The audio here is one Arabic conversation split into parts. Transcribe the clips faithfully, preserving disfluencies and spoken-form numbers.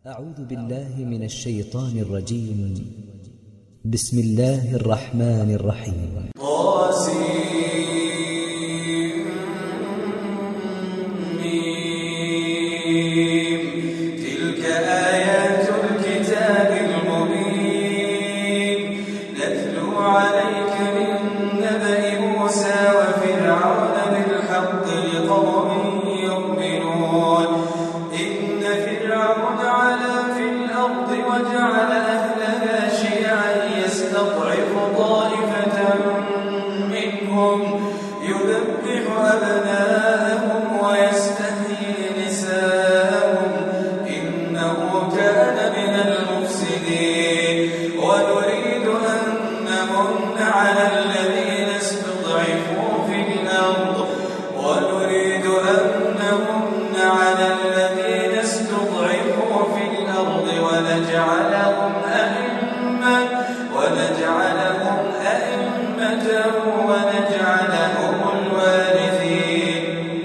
أعوذ بالله من الشيطان الرجيم. بسم الله الرحمن الرحيم. تلك آيات الكتاب المبين نتلو عليك من نبأ موسى وفرعون بالحق لقوم يؤمنون. إن فرعون علا في الأرض وجعل أهلها شيعا يستضعف طائفة منهم يذبح أبناءهم ويستحيي نساءهم إنه كان من المفسدين. ونريد أن نمن على الذين استضعفوا في الأرض ونريد أن نمن على الذين استضعفوا في الأرض ونجعلهم أئمة ونجعلهم أئمة ونجعلهم الوارثين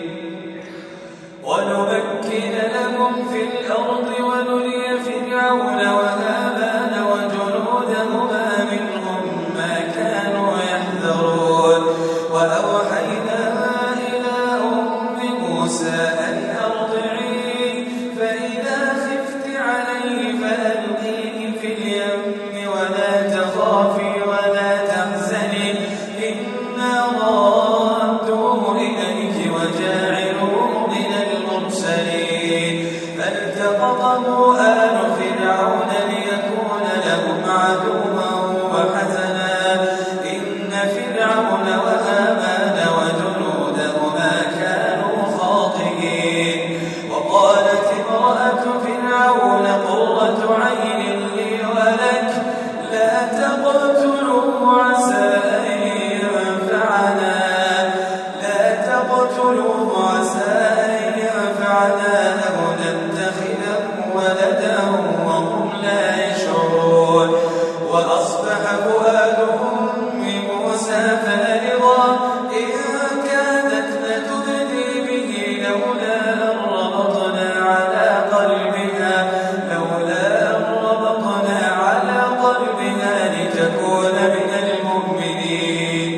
ونمكن لهم في الأرض ونري فرعون وهامان وجنودهما منهم ما كانوا يحذرون. وأوحينا إلى أم موسى أن أرضعيه فإذا خفت عليه فألقيه في اليم ولا تخافي ولا تحزني إنا رادوه إليك وجاعلوه من المرسلين. فالتقطه آل فرعون ليكون لهم عدوا وحزنا إن فرعون وهامان وجنودهما كانوا خاطئين. وقالت امرأة فرعون قرة عين لي ولك لا تقتلوه عسى أن ينفعنا لا تقتلوه عسى أن ينفعنا أو نتخذه ولدا وهم لا يشعرون. وأصبح فؤاد أم موسى فارغا إن كادت لتبدي به لولا أن ربطنا على قلبها لولا أن ربطنا على قلبها لتكون من المؤمنين.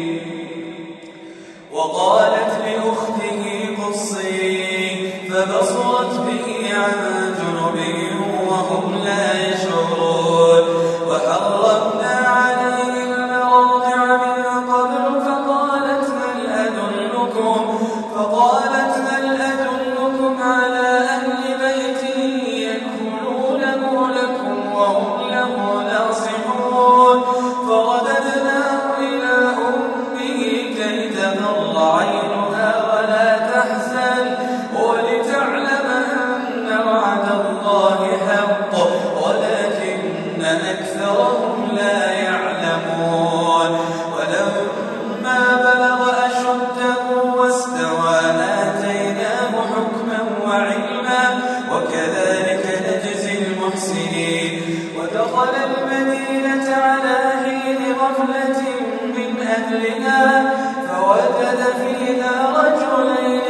وقالت لأخته قصيه فبصرت به عن جنب وهم لا يشعرون. وحرمنا عليه المراضع من قبل فقالت هل أدلكم فقالت هل أدلكم على أهل بيت يكفلونه لكم وهم له ناصحون. فرددناه إلى أمه كي تقر عينها ولا تحزن ولتعلم أن وعد الله حق ولكن أكثرهم لا يعلمون. ولما بلغ أشده واستوى آتيناه حكما وعلما وكذلك نجزي المحسنين. ودخل المدينة على حين غفلة من أهلها فوجد فيها رجلين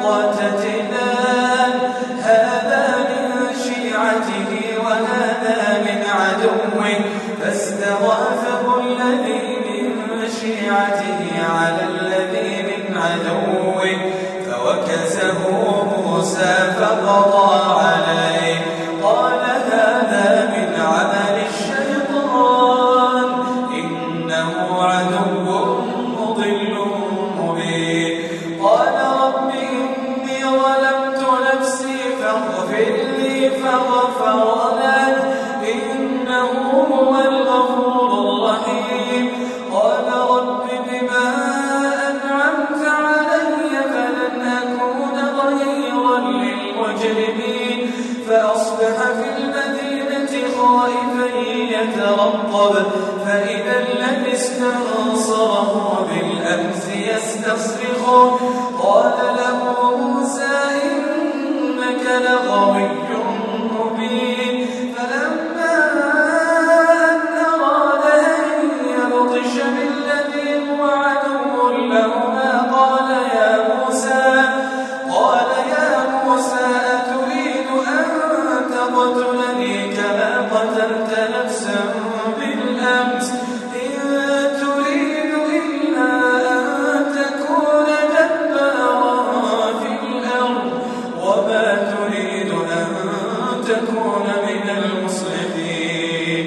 يقتتلان هذا من شيعته وهذا من عدوه فاستغاثه الذي من شيعته على الذي من عدوه فوكزه موسى فقضى عليه قال هذا من عمل الشيطان إنه عدو مضل مبين. قال رب إني ظلمت نفسي فاغفر لي فغفر له إنه هو الغفور الرحيم. قال رب بما أنعمت علي فلن أكون ظهيرا للمجرمين. فأصبح في المدينة خائفا يترقب فإذا الذي استنصره بالأمس يستصرخه قال له موسى إنك لغوي مبين. فلما أن أراد أن يبطش بالذي هو عدو لهما قال يا موسى قال يا موسى أتريد أن تقتلني تكون من المصلحين.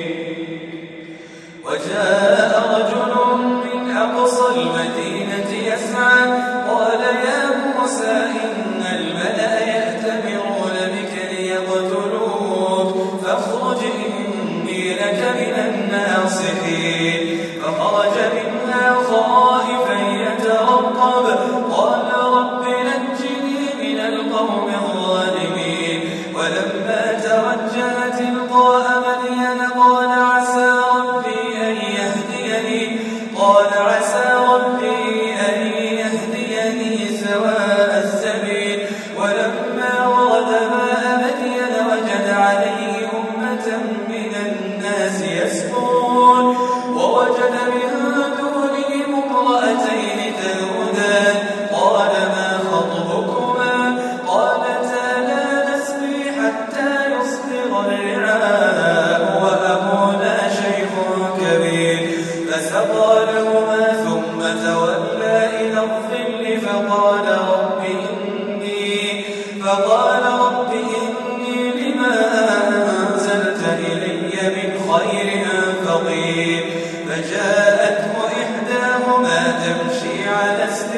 وجاء رجل من أقصى المدينة يسعى قال يا موسى إن الملأ يأتمرون بك ليقتلوك فاخرج إني لك من الناصحين. فخرج منها خائفا يترقب قال رب نجني من القوم الظالمين. ولما توجه تلقاء مدين قال عسى ربي أن يهديني قال عسى ربي أن يهديني سواء السبيل. ولما ورد ماء مدين وجد عليه أمة من الناس يسقون ووجد من دونهم امرأتين تذودان قال ما خطبكما قالتا لا نسقي حتى يصدر الرعاء وأبونا شيخ كبير. فسقى لهما ثم تولى إلى الظل فقال رب إني فقال رب إني لما أنزلت إلي من خير فقير. فجاءته إحداهما تمشي على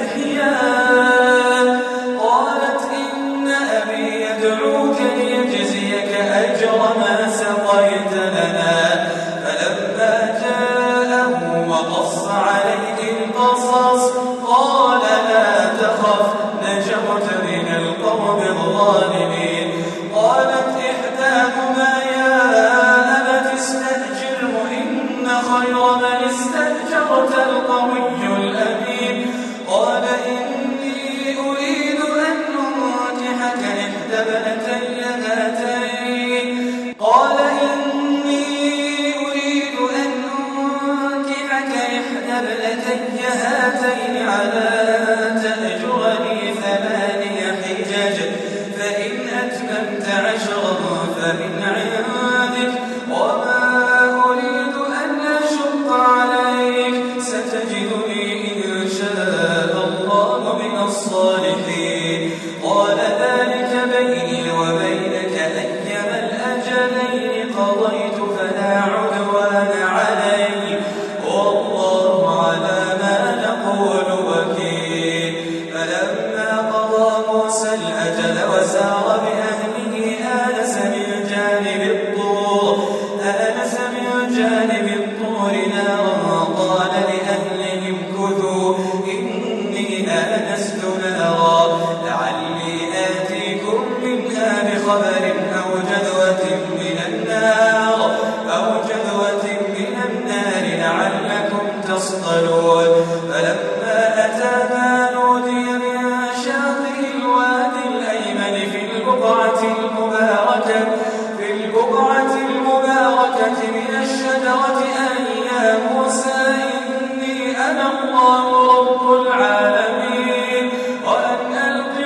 استحياء قالت إن أبي يدعوك ليجزيك أجر ما سقيت لنا. فلما جاءه وقص عليه القصص قال لا تخف نجوت من القوم الظالمين. قالت إحداهما يا أبت استأجره إن خير من استأجرت القوي الأمين. قال إني أريد أن أنكحك إحدى ابنتي هاتين قال إني أريد أن أنكحك إحدى ابنتي هاتين على أن تأجرني ثماني حجج فإن أتممت عشرا فمن عندك وما أريد أن أشق عليك ستجدني إن شاء الله من الصالحين. قال ذلك بيني وبينك أيما الأجلين قضيت فلا عدوان علي والله على ما نقول وكيل. فلما قضى موسى الأجل وسار بأهله آنس من جانب الطور آنس من جانب الطور نارا قال لأهلهم كثوا إني آنست نارا لعلي آتيكم منها بخبر أو جذوة من النار أو جذوة من النار لعلكم تصطلون. فلما أتاها نودي من شاطئ الوادي الأيمن في البقعة المباركة في البقعة المباركة من الشجرة أن يا موسى إني أنا الله رب العالمين وأن ألق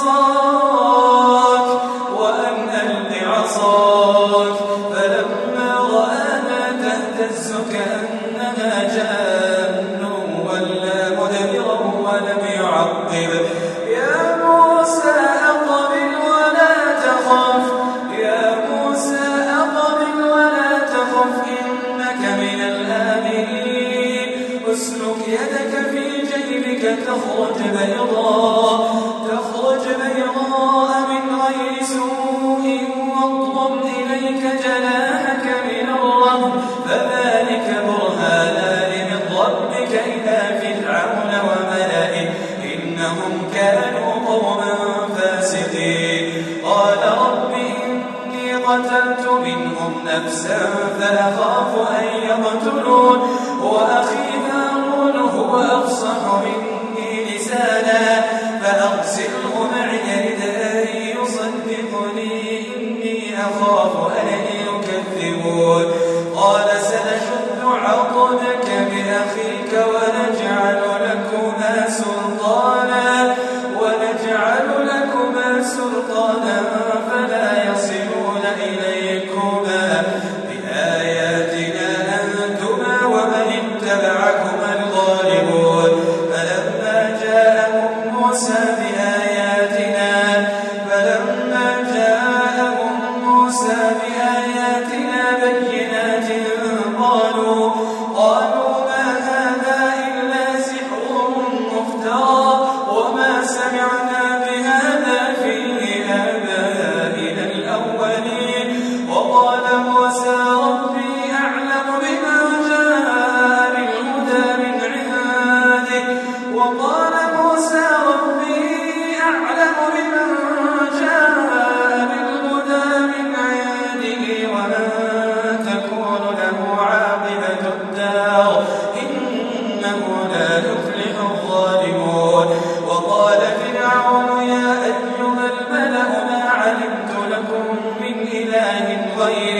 عصاك وأن ألق عصاك. فلما رآها تهتز كأنها جان ولا مدبرا ولم يعقب يا موسى أقبل ولا تخف يا موسى أقبل ولا تخف إنك من الآمنين. اسلك يدك في جيبك تخرج بيضاء تخرج بيضاء من غير سوء واضم إليك جناحك من الرهب فذلك برهانان من ربك إلى فرعون وملئه إنهم كانوا قوما فاسقين. قال رب إني قتلت منهم نفسا فأخاف أن يقتلون وأخي هارون هو أفصح مني لسانا فأرسله معي لداري يصدقني إني أخاف أن يكذبون. قال سنشد عضدك بأخيك ونجعل لكما سلطانا ونجعل لكما سلطانا فلا يصلون إليكما بآياتنا أنتما ومن اتبعكما الغالبون. فلما جاءهم موسى بآياتنا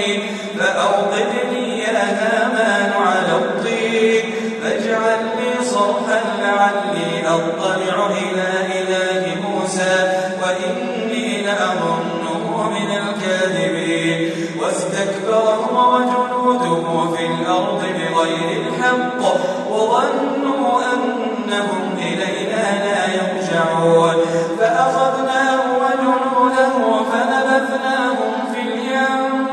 الطين فأوقد لي يا هامان على الطين فاجعل لي صرحا لعلي أطلع إلى إله موسى وإني لأظنه من الكاذبين واستكبر هو وجنوده في الأرض بغير الحق وظنوا أنهم إلينا لا يرجعون فأخذناه وجنوده فنبذناهم في اليم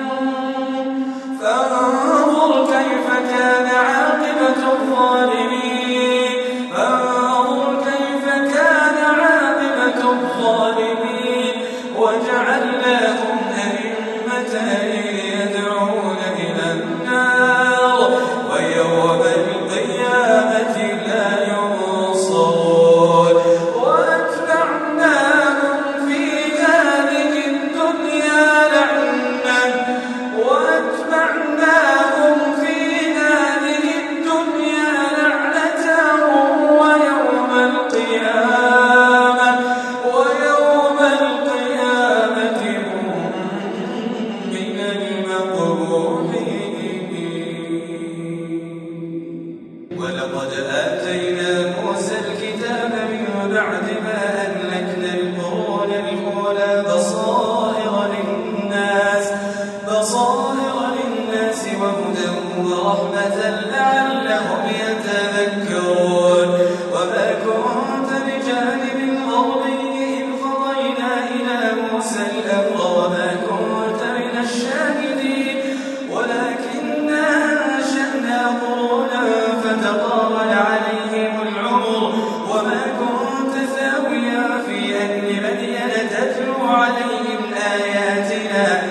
فانظر كيف كان عاقبة الظالمين فانظر كيف كان عاقبة الظالمين وجعلناهم أئمة يدعون إلى النار ويوم القيامة لا ينصرون وأتبعناهم في هذه الدنيا لعنة وأتبعناهم في هذه الدنيا لعنة ويوم القيامة ويوم القيامة هم من المقبوحين ولقد آتينا موسى الكتاب من بعد ما أهلكنا القرون الأولى بصائر للناس بصائر للناس وهدى ورحمة لعلهم يتذكرون وما كنت بجانب الغربي إذ قضينا إلى موسى الأمر وما كنت من الشاهدين ولكننا أنشأنا قرونا فتطاول عليهم العمر وما كنت ثاويا في أهل مدين تتلو عليهم آياتنا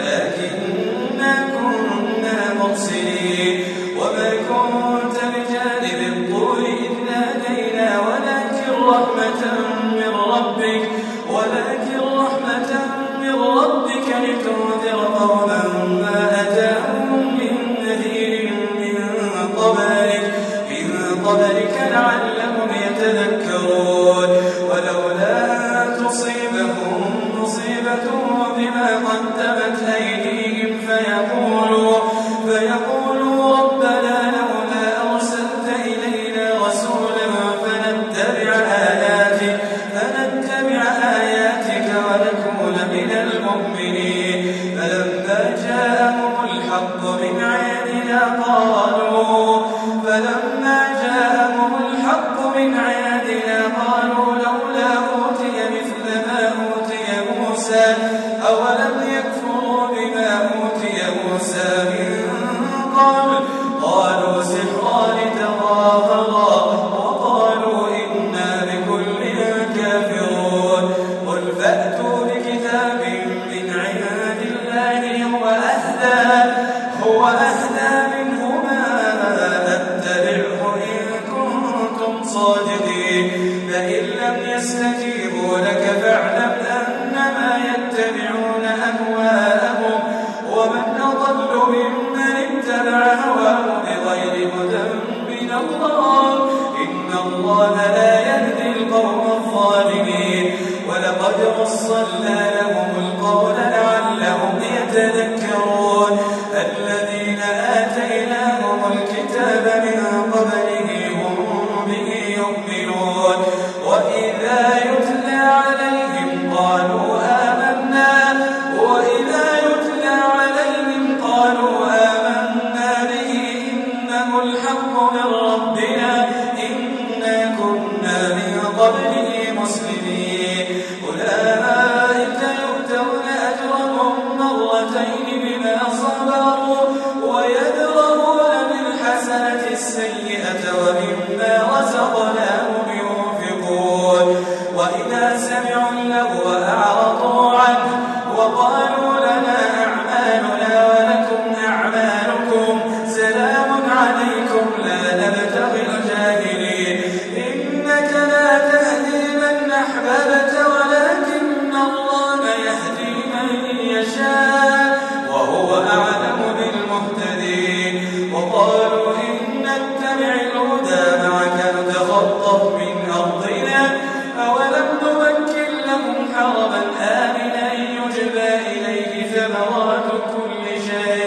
ولكننا كنا مرسلين وما كنت بجانب الطور إذ نادينا ولكن رحمة من ربك ولكن رحمة من ربك لتنذر قوما ما أتاهم من نذير من قبلك من قبلك لعلهم يتذكرون ولولا أن تصيبهم مصيبة بما قدمت أيديهم فيقولوا فيقولوا ربنا لولا أرسلت إلينا رسولا فنتبع آياتك فنتبع آياتك ونكون من المؤمنين فلما جاءهم الحق من عندنا قالوا فلما جاءهم الحق من عندنا قالوا لولا أوتي مثل ما أوتي موسى أولم يكفروا بما أوتي موسى من قبل قالوا سحران تظاهرا وقالوا إنا بكل كافرون قل فأتوا بكتاب من عند الله هو أهدى هو أهدى منهما أتبعه إن كنتم صادقين فإن لم يستجيبوا لك فاعلم أنما يتبعون أهواءهم ومن أضل ممن اتبع هواه بغير هدى من الله إن الله لا يهدي القوم الظالمين ولقد وصلنا لهم القول لعلهم يتذكرون الذين آتيناهم الكتاب من قبله هم به يؤمنون وإذا يتلى عليهم قالوا آمنا وإذا يتلى عليهم قالوا آمنا به إنه الحق من ربنا إنا كنا من قبله مسلمين أولئك يؤتون أجرهم مرتين بما صبروا ويدرؤون بالحسنة السيئة ومما رزقناهم ينفقون وإذا سمعوا اللغو أعرضوا عنه وقالوا لنا أعمالنا ولكم أعمالكم سلام عليكم لا نبتغي الجاهلين إنك لا تهدي من أحببت ولكن الله يهدي من يشاء وهو أعلم بالمهتدين وقالوا إن نتبع الهدى معك نتخطف من أرضنا أولم نمكن لهم حرما آمنا يجبى إليه ثمرات كل شيء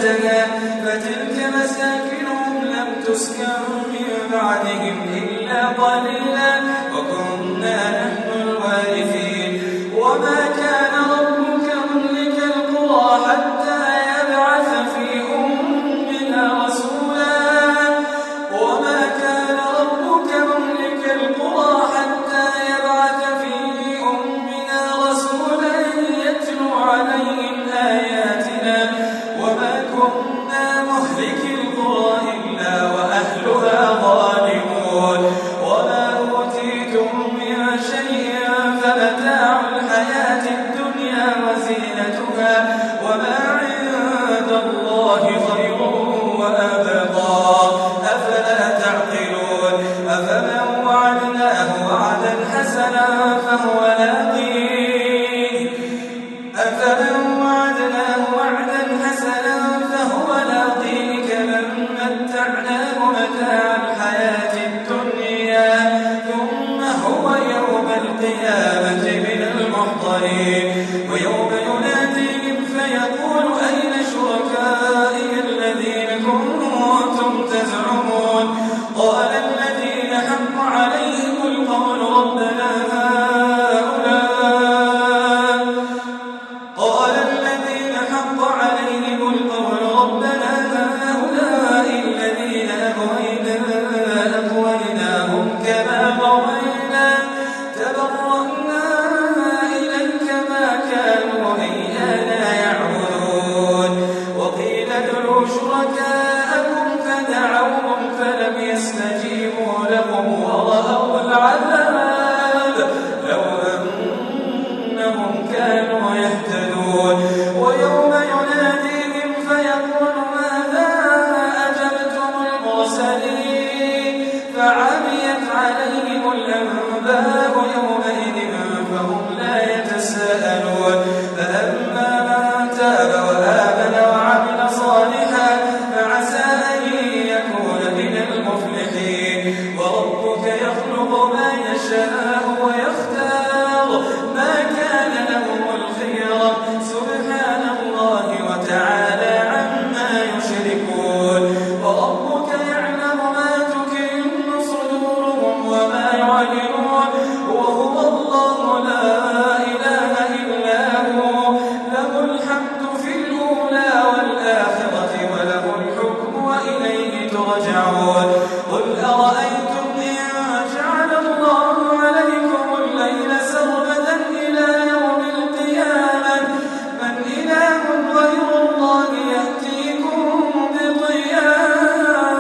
زكاها فتلك مساكنهم لم تسكن من بعدهم إلا قليلا وكنا نحن الوارثين وما كان ربك مهلك القرى حتى يبعث في أمها رسولا وما كان ربك مهلك القرى حتى يبعث في أمها رسولا يتلو عليهم آياتنا وما كنا مهلك القرى إلا وأهلها ظالمون وما أوتيتم من شيء فمتاع الحياة الدنيا وزينتها وما عند الله خير وأبقى أفلا تعقلون أفمن وعدناه وعدا حسنا فهو لاقيه أفمن وعدناه وعدا حسنا فهو لاقيه كمن متعناه متاع الحياة الدنيا ثم هو يوم القيامة من المحضرين ويوم يناديهم فيقول أين شركائي الذين كنتم تزعمون قال الذين حق عليهم القول ربنا هؤلاء قال الذين حق عليهم القول ربنا هؤلاء الذين أغوينا أغويناهم كما غوينا تبرأنا إليك ما كانوا إيانا يعبدون وقيل ادعوا شركاءكم فدعوهم فلم يستجيبوا لهم ورأوا العذاب لو أنهم كانوا يهتدون ويوم يناديهم فيقول ماذا أجبتم المرسلين فعميت عليهم الأنباء يومئذ فهم لا يتساءلون فأما من تاب وآمن وعمل صالحا فعسى أن يكون من المفلحين وربك يخلق ما يشاء ويختار ما كان لهم الخيرة سبحان الله وتعالى عما يشركون وربك يعلم ما تكن صدورهم وما يعلنون وهو الله لا إله إلا هو له الحمد في الأولى والآخرة وله الحكم وإليه ترجعون قل أرأيتم إن جعل الله عليكم الليل سرمدا إلى يوم القيامة من إله غير الله يأتيكم بضياء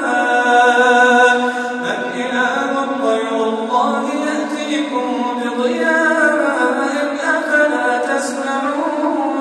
من إله غير الله يأتيكم بضياء أفلا تسمعون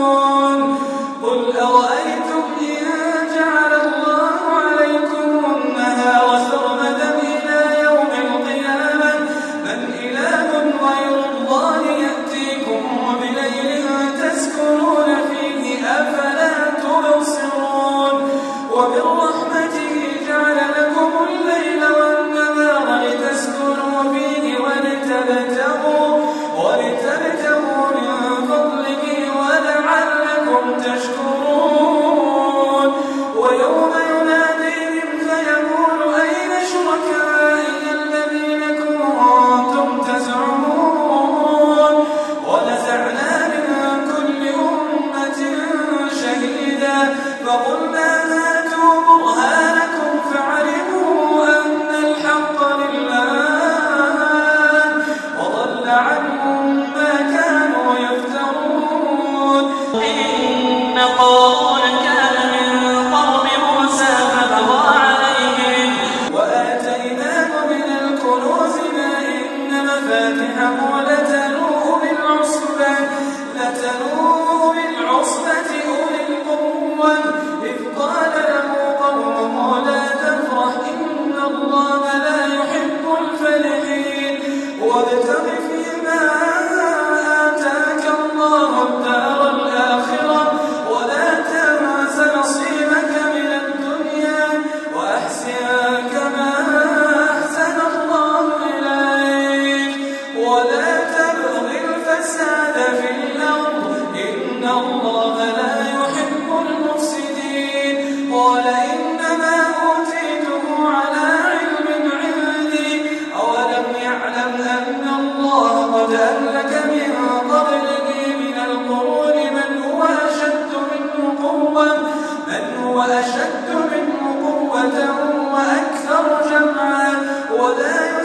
قل أرأيتم إن جعل الله عليكم النهار سرمدا إلى يوم القيامة من إله غير الله يأتيكم بليل تسكنون فيه أفلا تبصرون ومن رحمته جعل لكم الليل والنهار لتسكنوا فيه ولتبتغوا ولتبتغوا من فضله ولعلكم تشكرون ويوم يناديهم فيقول أين شركائي الذين كنتم تزعمون ونزعنا من كل أمة شهيدا فقلنا هاتوا برهانكم فعلموا أن الحق لله وضل عنهم ما كانوا يفترون إن قارون كان من قوم موسى فبغى عليهم وآتيناه من الكنوز ما إن مفاتحه لتنوء بالعصبة لتنوء بالعصبة أولي القوة إذ قال له قومه لا تفرح إن الله لا يحب الفرحين وابتغ فيما آتاك الله الدار الآخرة ولا تنس وأشد منه قوة وأكثر جمعا ولا